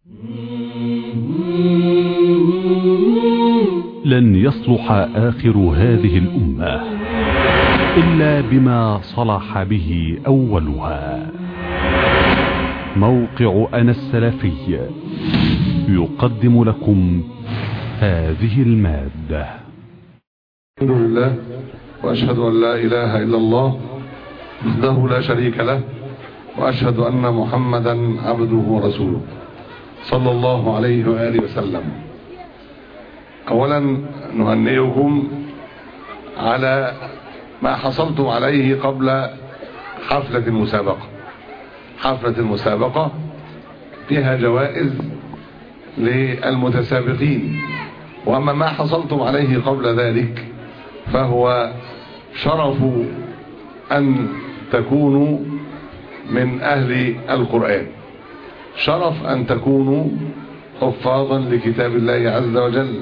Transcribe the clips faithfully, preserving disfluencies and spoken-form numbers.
لن يصلح آخر هذه الأمة إلا بما صلح به أولها. موقع أنا السلفي يقدم لكم هذه المادة. الحمد لله وأشهد أن لا إله إلا الله وحده لا شريك له، وأشهد أن محمدا عبده ورسوله صلى الله عليه وآله وسلم. أولا نهنئكم على ما حصلتم عليه قبل حفلة المسابقة. حفلة المسابقة فيها جوائز للمتسابقين، وأما ما حصلتم عليه قبل ذلك فهو شرف أن تكونوا من أهل القرآن، شرف أن تكونوا حفاظا لكتاب الله عز وجل.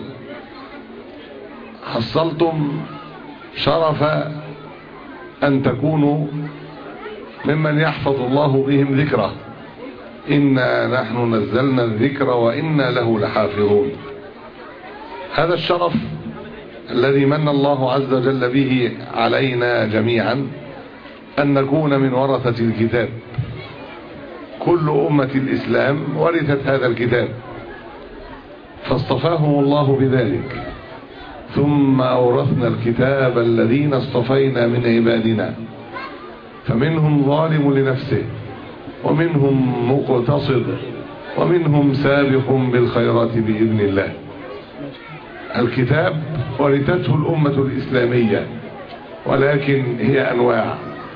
حصلتم شرف أن تكونوا ممن يحفظ الله بهم ذكره. إنا نحن نزلنا الذكر وإنا له لحافظون. هذا الشرف الذي من الله عز وجل به علينا جميعا أن نكون من ورثة الكتاب. كل أمة الإسلام ورثت هذا الكتاب فاصطفاهم الله بذلك. ثم أورثنا الكتاب الذين اصطفينا من عبادنا فمنهم ظالم لنفسه ومنهم مقتصد ومنهم سابق بالخيرات بإذن الله. الكتاب ورثته الأمة الإسلامية، ولكن هي أنواع.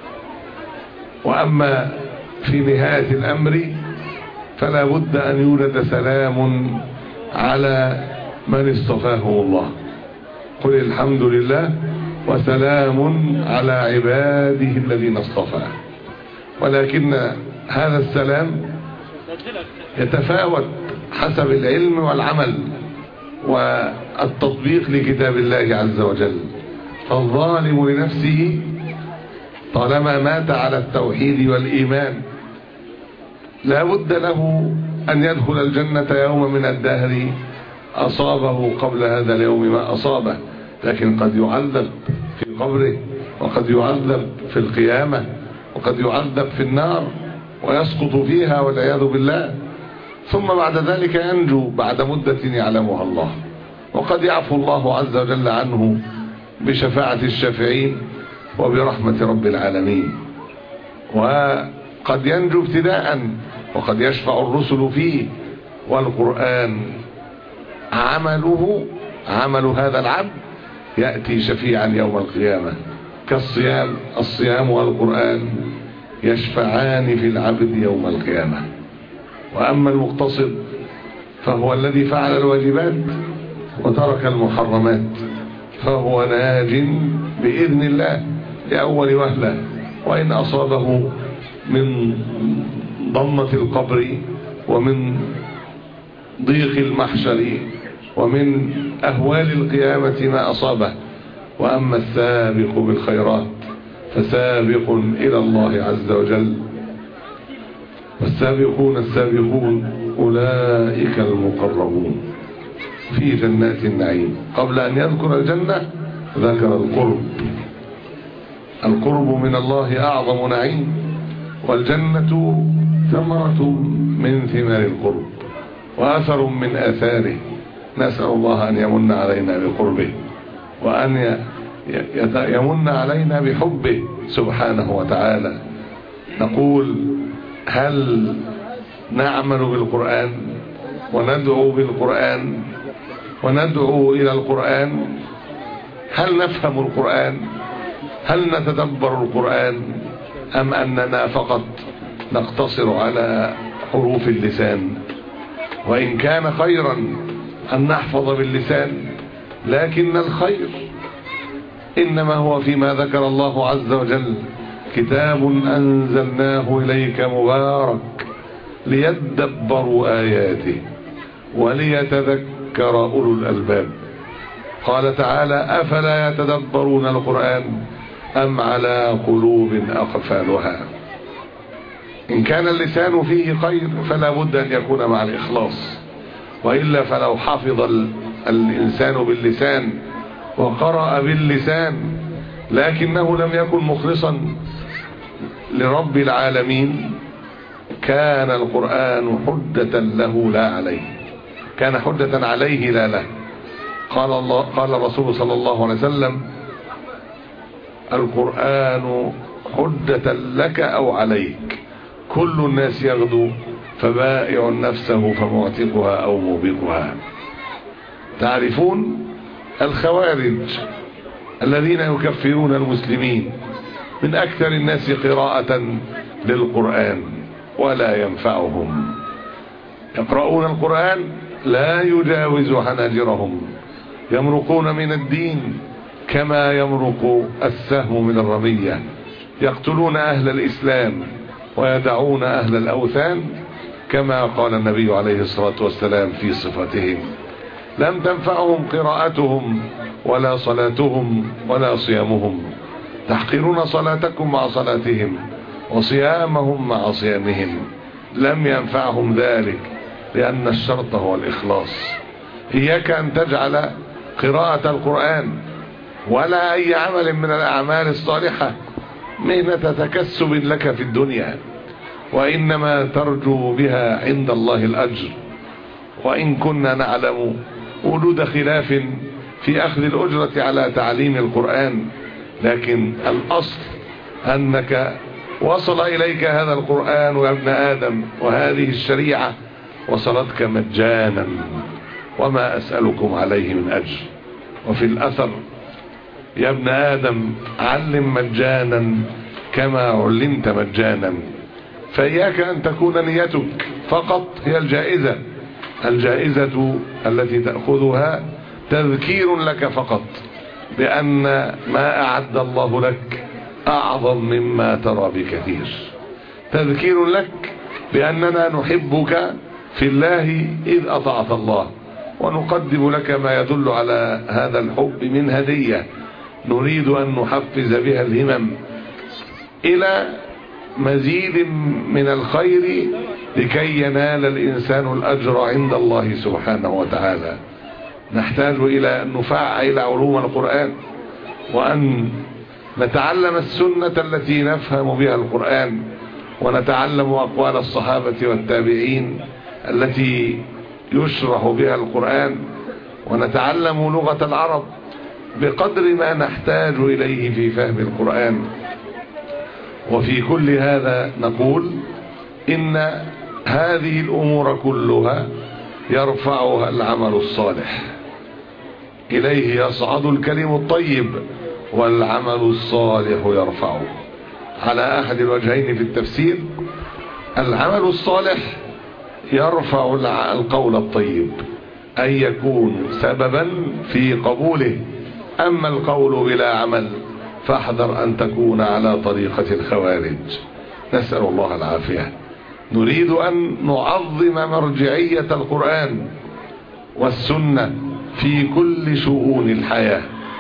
وأما في نهاية الأمر فلا بد أن يولد سلام على من اصطفاه الله. قل الحمد لله وسلام على عباده الذين اصطفى. ولكن هذا السلام يتفاوت حسب العلم والعمل والتطبيق لكتاب الله عز وجل. فالظالم لنفسه طالما مات على التوحيد والإيمان لا بد له أن يدخل الجنة يوم من الدهر أصابه قبل هذا اليوم ما أصابه، لكن قد يعذب في قبره، وقد يعذب في القيامة، وقد يعذب في النار ويسقط فيها والعياذ بالله. ثم بعد ذلك ينجو بعد مدة يعلمها الله، وقد يعفو الله عز وجل عنه بشفاعة الشافعين وبرحمة رب العالمين. وقد ينجو ابتداء وقد يشفع الرسل فيه. والقرآن عمله عمل هذا العبد يأتي شفيعا يوم القيامة كالصيام. الصيام والقرآن يشفعان في العبد يوم القيامة. وأما المقتصد فهو الذي فعل الواجبات وترك المحرمات فهو ناج بإذن الله لأول وهلة، وإن أصابه من ضمة القبر ومن ضيق المحشر ومن أهوال القيامة ما أصابه. وأما السابق بالخيرات فسابق إلى الله عز وجل. والسابقون السابقون أولئك المقربون في جنات النعيم. قبل أن يذكر الجنة ذكر القرب. القرب من الله أعظم نعيم، والجنة ثمرة من ثمار القرب وأثر من آثاره. نسأل الله أن يمن علينا بقربه، وأن يمن علينا بحبه سبحانه وتعالى. نقول هل نعمل بالقرآن وندعو بالقرآن وندعو إلى القرآن؟ هل نفهم القرآن؟ هل نتدبر القرآن؟ أم أننا فقط نقتصر على حروف اللسان؟ وإن كان خيرا أن نحفظ باللسان، لكن الخير إنما هو فيما ذكر الله عز وجل: كتاب أنزلناه إليك مبارك ليدبروا آياته وليتذكر أولو الألباب. قال تعالى: أفلا يتدبرون القرآن أم على قلوب أقفالها. إن كان اللسان فيه خير فلا بد أن يكون مع الإخلاص، وإلا فلو حفظ الإنسان باللسان وقرأ باللسان لكنه لم يكن مخلصا لرب العالمين كان القرآن حجة له لا عليه، كان حجة عليه لا له. قال الله قال الرسول صلى الله عليه وسلم: القرآن حجة لك أو عليك، كل الناس يغدو فبائع نفسه فمعتقها أو موبقها. تعرفون الخوارج الذين يكفرون المسلمين من أكثر الناس قراءة للقرآن ولا ينفعهم، يقرؤون القرآن لا يجاوز حناجرهم، يمرقون من الدين كما يمرق السهم من الرمية، يقتلون أهل الإسلام ويدعون أهل الأوثان كما قال النبي عليه الصلاة والسلام في صفتهم: لم تنفعهم قراءتهم ولا صلاتهم ولا صيامهم، تحقرون صلاتكم مع صلاتهم وصيامهم مع صيامهم، لم ينفعهم ذلك لأن الشرط هو الإخلاص. إياك أن تجعل قراءة القرآن ولا أي عمل من الأعمال الصالحة مهنة تكسب لك في الدنيا، وإنما ترجو بها عند الله الأجر. وإن كنا نعلم وجود خلاف في أخذ الأجرة على تعليم القرآن، لكن الأصل أنك وصل إليك هذا القرآن يا ابن آدم وهذه الشريعة وصلتك مجانا وما أسألكم عليه من أجر. وفي الأثر: يا ابن آدم علم مجانا كما علمت مجانا. فإياك أن تكون نيتك فقط هي الجائزة، الجائزة التي تأخذها تذكير لك فقط بأن ما أعد الله لك أعظم مما ترى بكثير، تذكير لك بأننا نحبك في الله إذ أطعت الله، ونقدم لك ما يدل على هذا الحب من هدية نريد أن نحفز بها الهمم إلى مزيد من الخير لكي ينال الإنسان الأجر عند الله سبحانه وتعالى. نحتاج إلى أن نفعل علوم القرآن، وأن نتعلم السنة التي نفهم بها القرآن، ونتعلم أقوال الصحابة والتابعين التي يشرح بها القرآن، ونتعلم لغة العرب بقدر ما نحتاج إليه في فهم القرآن. وفي كل هذا نقول إن هذه الأمور كلها يرفعها العمل الصالح، إليه يصعد الكلم الطيب والعمل الصالح يرفعه. على أحد الوجهين في التفسير: العمل الصالح يرفع القول الطيب أن يكون سببا في قبوله، أما القول بلا عمل فاحذر أن تكون على طريقة الخوارج، نسأل الله العافية. نريد أن نعظم مرجعية القرآن والسنة في كل شؤون الحياة،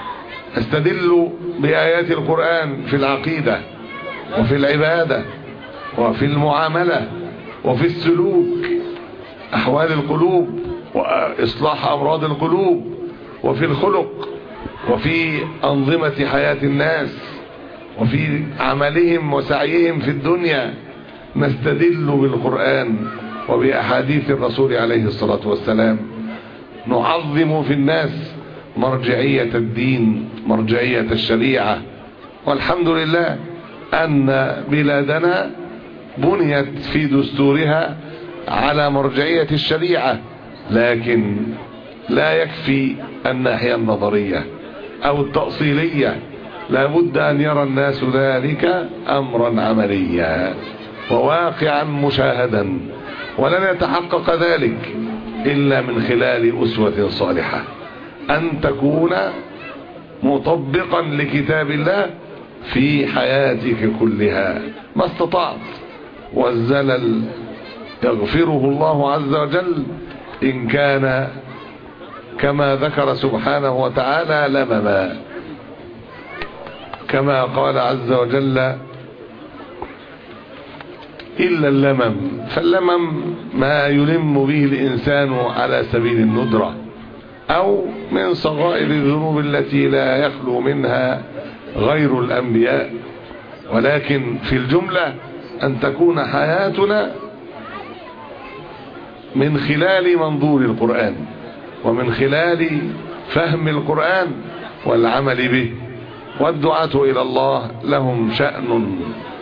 نستدل بآيات القرآن في العقيدة وفي العبادة وفي المعاملة وفي السلوك، أحوال القلوب وإصلاح أمراض القلوب، وفي الخلق وفي أنظمة حياة الناس وفي عملهم وسعيهم في الدنيا. نستدل بالقرآن وبأحاديث الرسول عليه الصلاة والسلام، نعظم في الناس مرجعية الدين، مرجعية الشريعة. والحمد لله أن بلادنا بنيت في دستورها على مرجعية الشريعة، لكن لا يكفي الناحية النظرية أو التأصيلية، لا بد أن يرى الناس ذلك أمرا عمليا وواقعا مشاهدا، ولن يتحقق ذلك إلا من خلال أسوة صالحة، أن تكون مطبقا لكتاب الله في حياتك كلها ما استطعت. والزلل يغفره الله عز وجل إن كان كما ذكر سبحانه وتعالى لمما، كما قال عز وجل: إلا اللمم، فاللمم ما يلم به الإنسان على سبيل الندرة أو من صغائر الذنوب التي لا يخلو منها غير الأنبياء، ولكن في الجملة أن تكون حياتنا من خلال منظور القرآن ومن خلال فهم القرآن والعمل به. والدعاة إلى الله لهم شأن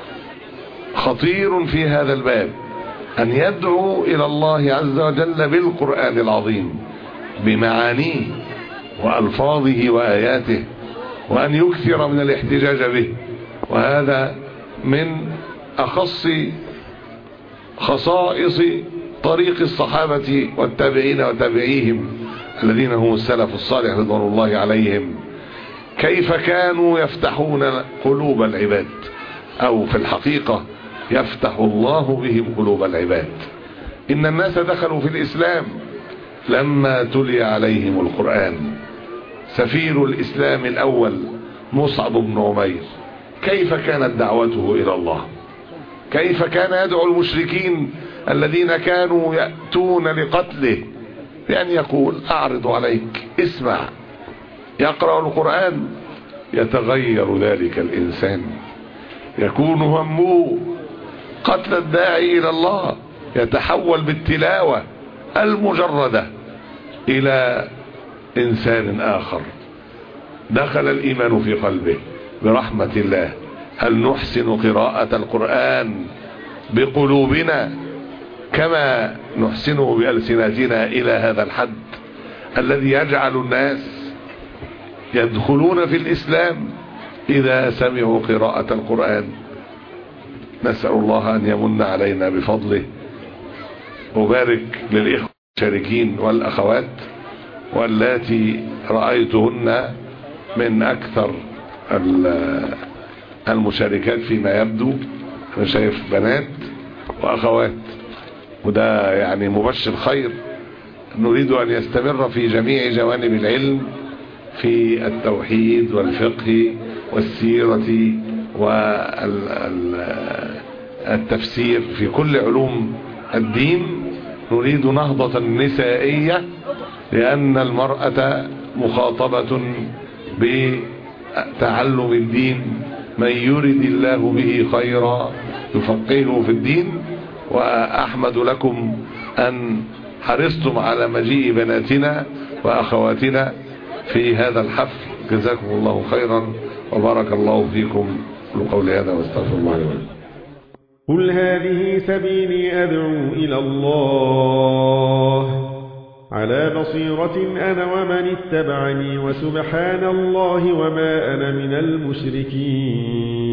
خطير في هذا الباب، أن يدعوا إلى الله عز وجل بالقرآن العظيم بمعانيه وألفاظه وآياته، وأن يكثر من الاحتجاج به. وهذا من أخص خصائص طريق الصحابة والتابعين وتابعيهم الذين هم السلف الصالح رضوان الله عليهم، كيف كانوا يفتحون قلوب العباد، أو في الحقيقة يفتح الله بهم قلوب العباد. إن الناس دخلوا في الإسلام لما تلي عليهم القرآن. سفير الإسلام الأول مصعب بن عمير كيف كانت دعوته إلى الله، كيف كان يدعو المشركين الذين كانوا يأتون لقتله بأن يقول أعرض عليك، اسمع. يقرأ القرآن يتغير ذلك الإنسان، يكون همه قتل الداعي إلى الله، يتحول بالتلاوة المجردة إلى إنسان آخر دخل الإيمان في قلبه برحمة الله. هل نحسن قراءة القرآن بقلوبنا كما نحسنه بألسنتنا إلى هذا الحد الذي يجعل الناس يدخلون في الإسلام إذا سمعوا قراءة القرآن؟ نسأل الله أن يمن علينا بفضله. أبارك للإخوة المشاركين والأخوات واللاتي رأيتهن من أكثر المشاركات فيما يبدو. أنا شايف بنات وأخوات، وده يعني مبشر خير. نريد أن يستمر في جميع جوانب العلم، في التوحيد والفقه والسيرة والتفسير، في كل علوم الدين. نريد نهضة نسائية، لأن المرأة مخاطبة بتعلم الدين. من يرد الله به خيرا يفقهه في الدين. وأحمد لكم أن حرصتم على مجيء بناتنا وأخواتنا في هذا الحفل، جزاكم الله خيرا وبارك الله فيكم. قولي هذا واستغفر الله لي ولكم. قل هذه سبيلي أدعو إلى الله على بصيرة أنا ومن اتبعني، وسبحان الله وما أنا من المشركين.